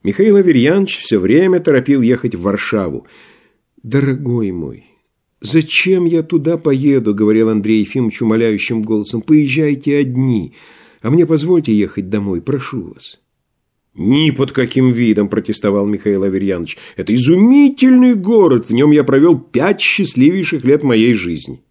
Михаил Аверьянович все время торопил ехать в Варшаву. «Дорогой мой, зачем я туда поеду?» — говорил Андрей Ефимович умоляющим голосом. «Поезжайте одни, а мне позвольте ехать домой, прошу вас». «Ни под каким видом!» – протестовал Михаил Аверьянович. «Это изумительный город, в нем я провел 5 счастливейших лет моей жизни».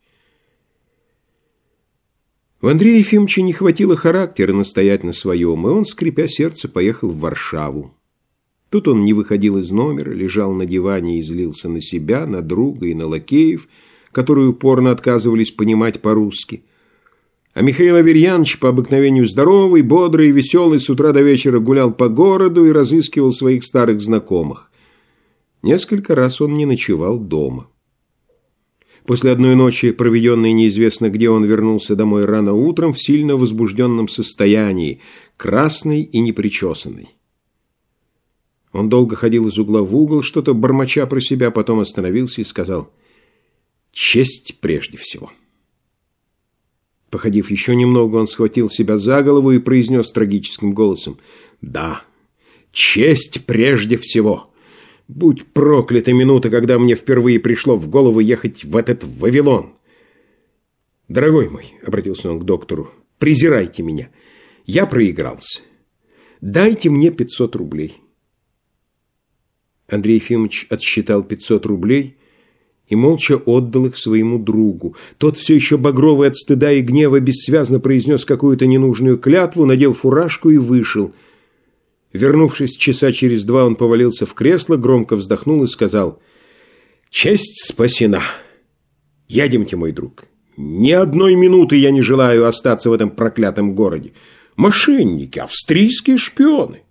У Андрея Ефимовича не хватило характера настоять на своем, и он, скрипя сердце, поехал в Варшаву. Тут он не выходил из номера, лежал на диване и злился на себя, на друга и на лакеев, которые упорно отказывались понимать по-русски. А Михаил Аверьянович, по обыкновению здоровый, бодрый и веселый, с утра до вечера гулял по городу и разыскивал своих старых знакомых. Несколько раз он не ночевал дома. После одной ночи, проведенной неизвестно где, он вернулся домой рано утром в сильно возбужденном состоянии, красный и непричесанный. Он долго ходил из угла в угол, что-то бормоча про себя, потом остановился и сказал: «Честь прежде всего». Походив еще немного, он схватил себя за голову и произнес трагическим голосом: «Да, честь прежде всего. Будь проклята минута, когда мне впервые пришло в голову ехать в этот Вавилон. Дорогой мой, — обратился он к доктору, — презирайте меня. Я проигрался. Дайте мне 500 рублей. Андрей Ефимович отсчитал 500 рублей и молча отдал их своему другу. Тот, все еще багровый от стыда и гнева, бессвязно произнес какую-то ненужную клятву, надел фуражку и вышел. Вернувшись часа через 2, он повалился в кресло, громко вздохнул и сказал: «Честь спасена. Едемте, мой друг. Ни одной минуты я не желаю остаться в этом проклятом городе. Мошенники, австрийские шпионы».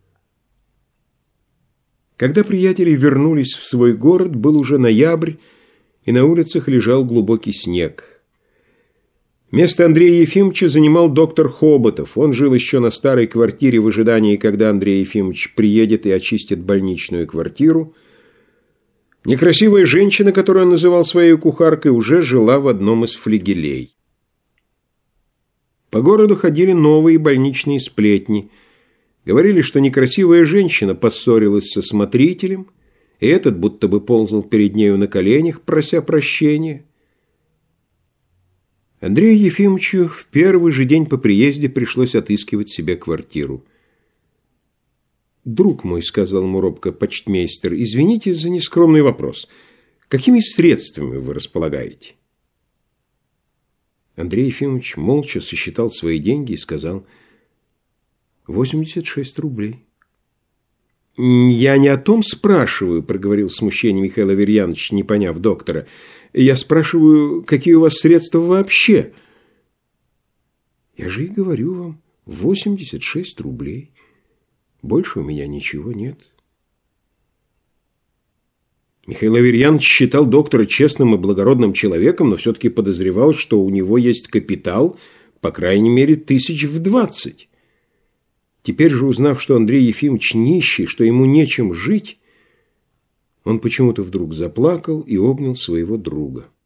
Когда приятели вернулись в свой город, был уже ноябрь, и на улицах лежал глубокий снег. Место Андрея Ефимовича занимал доктор Хоботов. Он жил еще на старой квартире в ожидании, когда Андрей Ефимович приедет и очистит больничную квартиру. Некрасивая женщина, которую он называл своей кухаркой, уже жила в одном из флигелей. По городу ходили новые больничные сплетни. Говорили, что некрасивая женщина поссорилась со смотрителем, и этот будто бы ползал перед нею на коленях, прося прощения. Андрею Ефимовичу в первый же день по приезде пришлось отыскивать себе квартиру. «Друг мой, — сказал ему робко почтмейстер, — извините за нескромный вопрос. Какими средствами вы располагаете?» Андрей Ефимович молча сосчитал свои деньги и сказал: 86 рублей. «Я не о том спрашиваю, — проговорил в смущении Михаил Аверьянович, не поняв доктора. Я спрашиваю, какие у вас средства вообще?» «Я же и говорю вам, 86 рублей. Больше у меня ничего нет». Михаил Аверьянович считал доктора честным и благородным человеком, но все-таки подозревал, что у него есть капитал, по крайней мере, 20 000. Теперь же, узнав, что Андрей Ефимович нищий, что ему нечем жить, он почему-то вдруг заплакал и обнял своего друга.